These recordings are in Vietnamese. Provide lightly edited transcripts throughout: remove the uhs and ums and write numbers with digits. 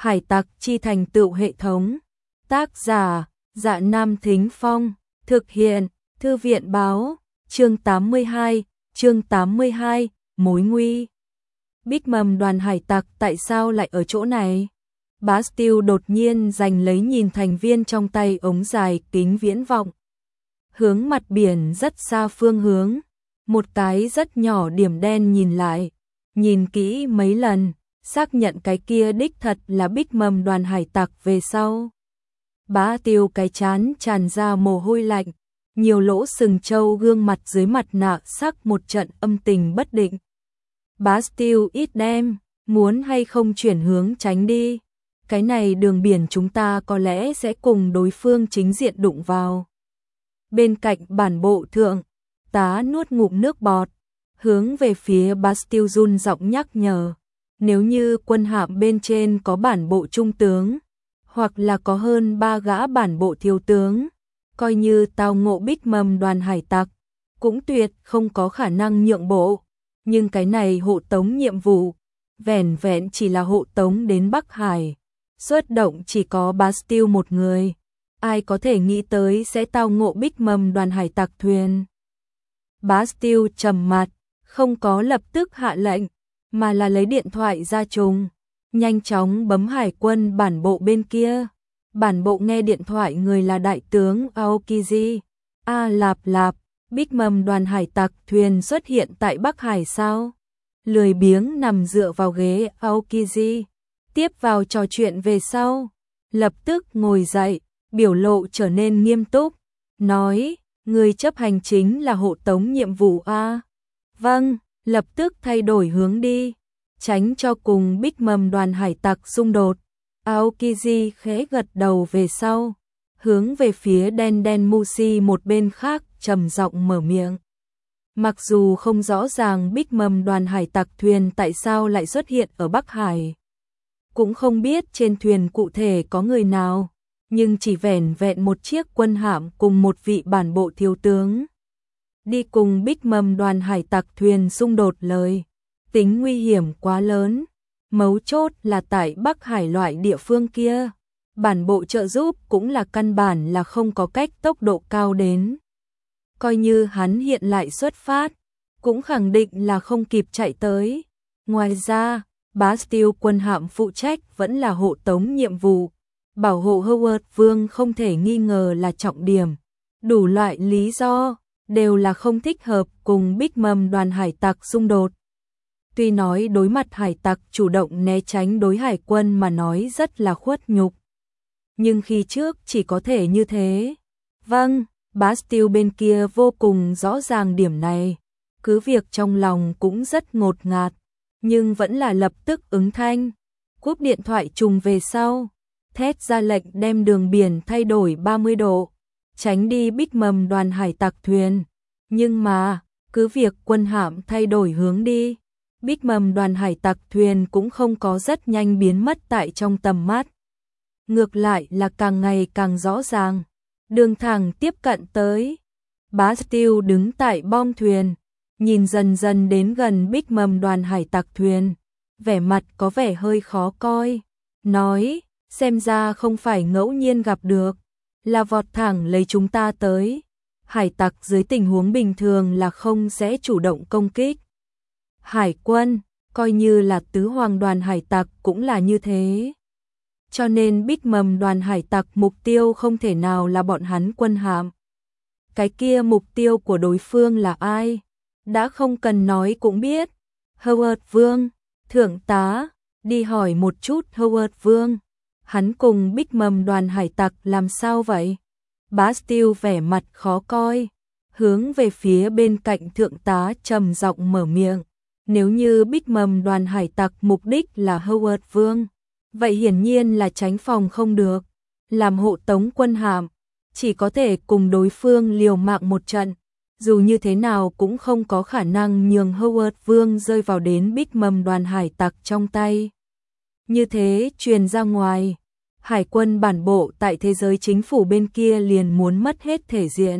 Hải tặc chi thành tựu hệ thống. Tác giả: Dạ Nam Thính Phong. Thực hiện: Thư viện báo. Chương 82, mối nguy. Big Mom đoàn hải tặc tại sao lại ở chỗ này? Bastille đột nhiên giành lấy nhìn thành viên trong tay ống dài kính viễn vọng. Hướng mặt biển rất xa phương hướng. Một cái rất nhỏ điểm đen nhìn lại. Nhìn kỹ mấy lần, xác nhận cái kia đích thật là Big Mom đoàn hải tặc về sau. Bastille cái chán tràn ra mồ hôi lạnh. Nhiều lỗ sừng trâu gương mặt dưới mặt nạ sắc một trận âm tình bất định. Bastille ít đem, muốn hay không chuyển hướng tránh đi. Cái này đường biển chúng ta có lẽ sẽ cùng đối phương chính diện đụng vào. Bên cạnh bản bộ thượng tá nuốt ngụm nước bọt, hướng về phía Bastille run giọng nhắc nhở. Nếu như quân hạm bên trên có bản bộ trung tướng, hoặc là có hơn 3 gã bản bộ thiếu tướng, coi như tao ngộ Big Mom đoàn hải tặc, cũng tuyệt không có khả năng nhượng bộ. Nhưng cái này hộ tống nhiệm vụ, vẻn vẹn chỉ là hộ tống đến Bắc Hải. Xuất động chỉ có Bastille một người. Ai có thể nghĩ tới sẽ tao ngộ Big Mom đoàn hải tặc thuyền. Bastille trầm mặt, không có lập tức hạ lệnh, mà là lấy điện thoại ra trùng. Nhanh chóng bấm hải quân bản bộ bên kia. Bản bộ nghe điện thoại người là đại tướng Aokiji. Lạp lạp, Big Mom đoàn hải tặc thuyền xuất hiện tại Bắc Hải sao? Lười biếng nằm dựa vào ghế Aokiji. Tiếp vào trò chuyện về sau. Lập tức ngồi dậy, biểu lộ trở nên nghiêm túc. Nói, người chấp hành chính là hộ tống nhiệm vụ a. Vâng, lập tức thay đổi hướng đi. Tránh cho cùng Big Mom đoàn hải tặc xung đột. Aokiji khẽ gật đầu về sau, hướng về phía đen đen Mushi một bên khác trầm giọng mở miệng. Mặc dù không rõ ràng Big Mom đoàn hải tặc thuyền tại sao lại xuất hiện ở Bắc Hải, cũng không biết trên thuyền cụ thể có người nào, nhưng chỉ vẻn vẹn một chiếc quân hạm cùng một vị bản bộ thiếu tướng đi cùng Big Mom đoàn hải tặc thuyền xung đột lời, tính nguy hiểm quá lớn. Mấu chốt là tại Bắc Hải loại địa phương kia, bản bộ trợ giúp cũng là căn bản là không có cách tốc độ cao đến. Coi như hắn hiện lại xuất phát, cũng khẳng định là không kịp chạy tới. Ngoài ra, Bastille quân hạm phụ trách vẫn là hộ tống nhiệm vụ. Bảo hộ Howard Vương không thể nghi ngờ là trọng điểm. Đủ loại lý do, đều là không thích hợp cùng Big Mom đoàn hải tặc xung đột. Tuy nói đối mặt hải tặc chủ động né tránh đối hải quân mà nói rất là khuất nhục. Nhưng khi trước chỉ có thể như thế. Vâng, Bastille bên kia vô cùng rõ ràng điểm này. Cứ việc trong lòng cũng rất ngột ngạt, nhưng vẫn là lập tức ứng thanh. Cúp điện thoại trùng về sau, thét ra lệnh đem đường biển thay đổi 30 độ, tránh đi Big Mom đoàn hải tặc thuyền. Nhưng mà, cứ việc quân hạm thay đổi hướng đi, Big Mom đoàn hải tặc thuyền cũng không có rất nhanh biến mất tại trong tầm mắt. Ngược lại là càng ngày càng rõ ràng, đường thẳng tiếp cận tới. Bastille đứng tại bong thuyền, nhìn dần dần đến gần Big Mom đoàn hải tặc thuyền, vẻ mặt có vẻ hơi khó coi, nói, xem ra không phải ngẫu nhiên gặp được, là vọt thẳng lấy chúng ta tới. Hải tặc dưới tình huống bình thường là không sẽ chủ động công kích. Hải quân, coi như là tứ hoàng đoàn hải tặc cũng là như thế. Cho nên Big Mom đoàn hải tặc mục tiêu không thể nào là bọn hắn quân hạm. Cái kia mục tiêu của đối phương là ai? Đã không cần nói cũng biết. Howard Vương, thượng tá, đi hỏi một chút Howard Vương. Hắn cùng Big Mom đoàn hải tặc làm sao vậy? Bastille vẻ mặt khó coi, hướng về phía bên cạnh thượng tá trầm giọng mở miệng. Nếu như Big Mom đoàn hải tặc mục đích là Howard Vương, vậy hiển nhiên là tránh phòng không được. Làm hộ tống quân hạm, chỉ có thể cùng đối phương liều mạng một trận. Dù như thế nào cũng không có khả năng nhường Howard Vương rơi vào đến Big Mom đoàn hải tặc trong tay. Như thế truyền ra ngoài, hải quân bản bộ tại thế giới chính phủ bên kia liền muốn mất hết thể diện.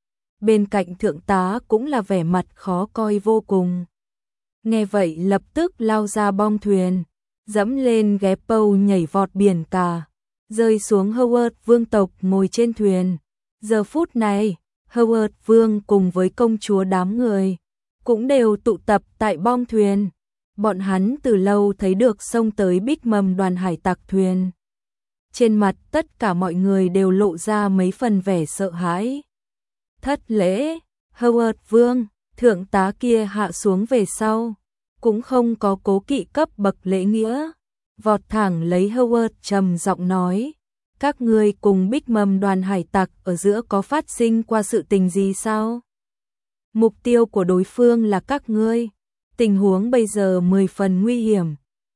Bên cạnh thượng tá cũng là vẻ mặt khó coi vô cùng. Nghe vậy lập tức lao ra bong thuyền, dẫm lên ghép bầu nhảy vọt biển cả, rơi xuống Howard vương tộc ngồi trên thuyền. Giờ phút này, Howard vương cùng với công chúa đám người cũng đều tụ tập tại bong thuyền. Bọn hắn từ lâu thấy được xông tới Big Mom đoàn hải tặc thuyền. Trên mặt tất cả mọi người đều lộ ra mấy phần vẻ sợ hãi. Thất lễ, Howard vương, thượng tá kia hạ xuống về sau, cũng không có cố kỵ cấp bậc lễ nghĩa, vọt thẳng lấy Howard trầm giọng nói, các ngươi cùng Big Mom đoàn hải tặc ở giữa có phát sinh qua sự tình gì sao? Mục tiêu của đối phương là các ngươi, tình huống bây giờ 10 phần nguy hiểm.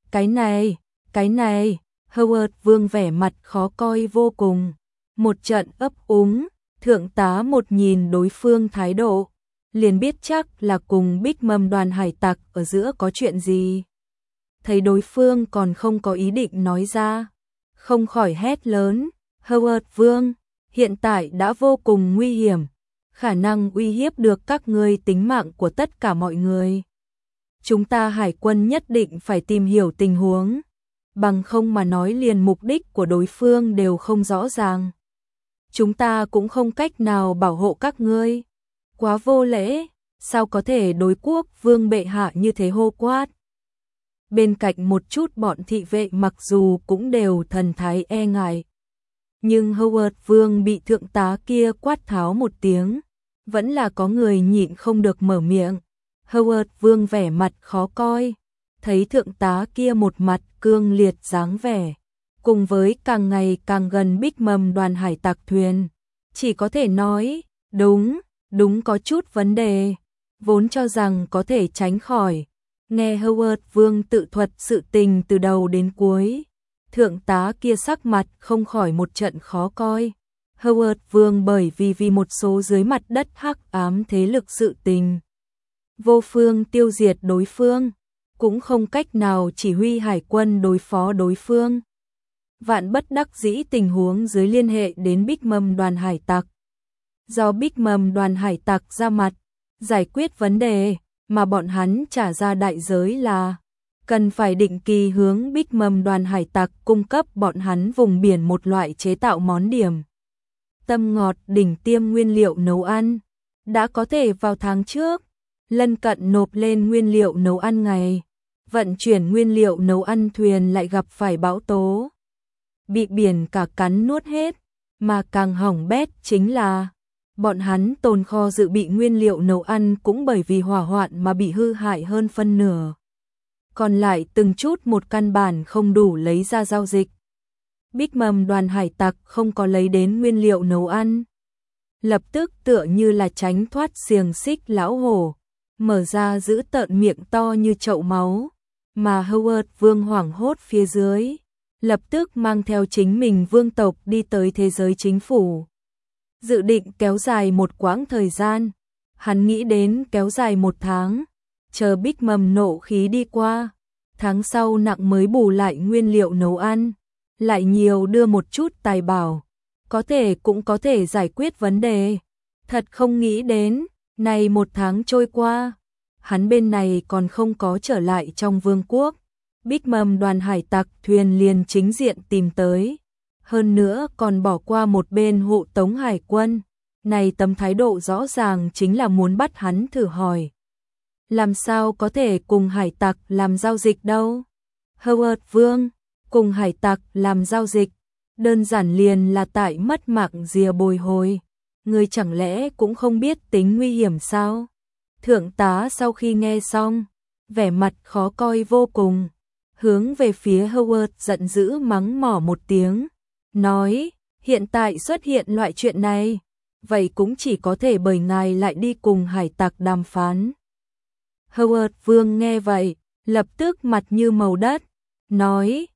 Cái này, Howard vương vẻ mặt khó coi vô cùng, một trận ấp úng, thượng tá một nhìn đối phương thái độ, liền biết chắc là cùng Big Mom đoàn hải tặc ở giữa có chuyện gì. Thấy đối phương còn không có ý định nói ra, không khỏi hét lớn, Howard vương, hiện tại đã vô cùng nguy hiểm, khả năng uy hiếp được các ngươi tính mạng của tất cả mọi người. Chúng ta hải quân nhất định phải tìm hiểu tình huống, bằng không mà nói liền mục đích của đối phương đều không rõ ràng. Chúng ta cũng không cách nào bảo hộ các ngươi. Quá vô lễ, sao có thể đối quốc vương bệ hạ như thế hô quát. Bên cạnh một chút bọn thị vệ mặc dù cũng đều thần thái e ngại, nhưng Howard vương bị thượng tá kia quát tháo một tiếng, vẫn là có người nhịn không được mở miệng. Howard vương vẻ mặt khó coi, thấy thượng tá kia một mặt cương liệt dáng vẻ, cùng với càng ngày càng gần Big Mom đoàn hải tặc thuyền, chỉ có thể nói, đúng có chút vấn đề, vốn cho rằng có thể tránh khỏi. Nghe Howard vương tự thuật sự tình từ đầu đến cuối, thượng tá kia sắc mặt không khỏi một trận khó coi. Howard vương bởi vì một số dưới mặt đất hắc ám thế lực sự tình, vô phương tiêu diệt đối phương, cũng không cách nào chỉ huy hải quân đối phó đối phương. Vạn bất đắc dĩ tình huống dưới liên hệ đến Big Mom đoàn hải tặc. Do Big Mom đoàn hải tặc ra mặt, giải quyết vấn đề, mà bọn hắn trả ra đại giới là cần phải định kỳ hướng Big Mom đoàn hải tặc cung cấp bọn hắn vùng biển một loại chế tạo món điểm tâm ngọt đỉnh tiêm nguyên liệu nấu ăn. Đã có thể vào tháng trước, lân cận nộp lên nguyên liệu nấu ăn ngày, vận chuyển nguyên liệu nấu ăn thuyền lại gặp phải bão tố, bị biển cả cắn nuốt hết, mà càng hỏng bét chính là bọn hắn tồn kho dự bị nguyên liệu nấu ăn cũng bởi vì hỏa hoạn mà bị hư hại hơn phân nửa. Còn lại từng chút một căn bản không đủ lấy ra giao dịch. Big Mom đoàn hải tặc không có lấy đến nguyên liệu nấu ăn, lập tức tựa như là tránh thoát xiềng xích lão hổ, mở ra giữ tợn miệng to như chậu máu, mà Howard vương hoảng hốt phía dưới, lập tức mang theo chính mình vương tộc đi tới thế giới chính phủ. Dự định kéo dài một quãng thời gian, hắn nghĩ đến kéo dài 1 tháng, chờ Big Mom nộ khí đi qua, tháng sau nặng mới bù lại nguyên liệu nấu ăn, lại nhiều đưa một chút tài bảo, cũng có thể giải quyết vấn đề. Thật không nghĩ đến, này 1 tháng trôi qua, hắn bên này còn không có trở lại trong vương quốc, Big Mom đoàn hải tặc thuyền liền chính diện tìm tới. Hơn nữa còn bỏ qua một bên hộ tống hải quân, này tấm thái độ rõ ràng chính là muốn bắt hắn thử hỏi. Làm sao có thể cùng hải tặc làm giao dịch đâu? Howard vương, cùng hải tặc làm giao dịch, đơn giản liền là tại mất mạng rìa bồi hồi. Người chẳng lẽ cũng không biết tính nguy hiểm sao? Thượng tá sau khi nghe xong, vẻ mặt khó coi vô cùng, hướng về phía Howard giận dữ mắng mỏ một tiếng. Nói, hiện tại xuất hiện loại chuyện này, vậy cũng chỉ có thể bởi ngài lại đi cùng hải tặc đàm phán. Howard vương nghe vậy, lập tức mặt như màu đất, nói,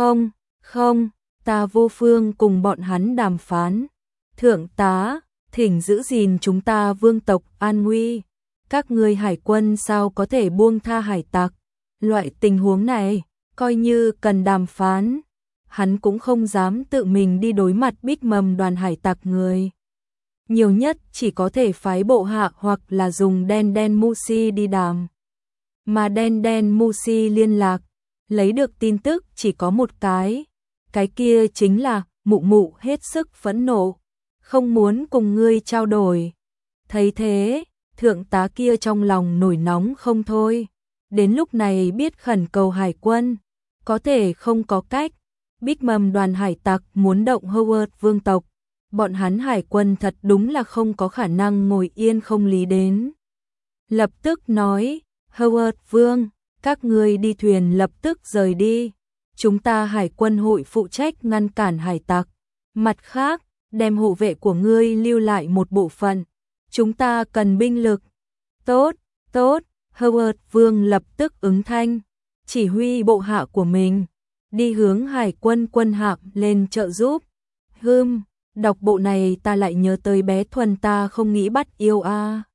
không, ta vô phương cùng bọn hắn đàm phán. Thượng tá, thỉnh giữ gìn chúng ta vương tộc an nguy, các ngươi hải quân sao có thể buông tha hải tặc. Loại tình huống này, coi như cần đàm phán, hắn cũng không dám tự mình đi đối mặt Big Mom đoàn hải tặc người. Nhiều nhất chỉ có thể phái bộ hạ hoặc là dùng đen Musi đi đàm. Mà đen Musi liên lạc, lấy được tin tức chỉ có một cái kia chính là mụ mụ hết sức phẫn nộ, không muốn cùng ngươi trao đổi. Thấy thế, thượng tá kia trong lòng nổi nóng không thôi, đến lúc này biết khẩn cầu hải quân, có thể không có cách. Big Mom đoàn hải tặc muốn động Howard vương tộc, bọn hắn hải quân thật đúng là không có khả năng ngồi yên không lý đến. Lập tức nói, Howard vương, các ngươi đi thuyền lập tức rời đi. Chúng ta hải quân hội phụ trách ngăn cản hải tặc. Mặt khác, đem hộ vệ của ngươi lưu lại một bộ phận. Chúng ta cần binh lực. Tốt, tốt, Howard vương lập tức ứng thanh. Chỉ huy bộ hạ của mình đi hướng hải quân quân hạm lên trợ giúp. Đọc bộ này ta lại nhớ tới bé Thuần ta không nghĩ bắt yêu a.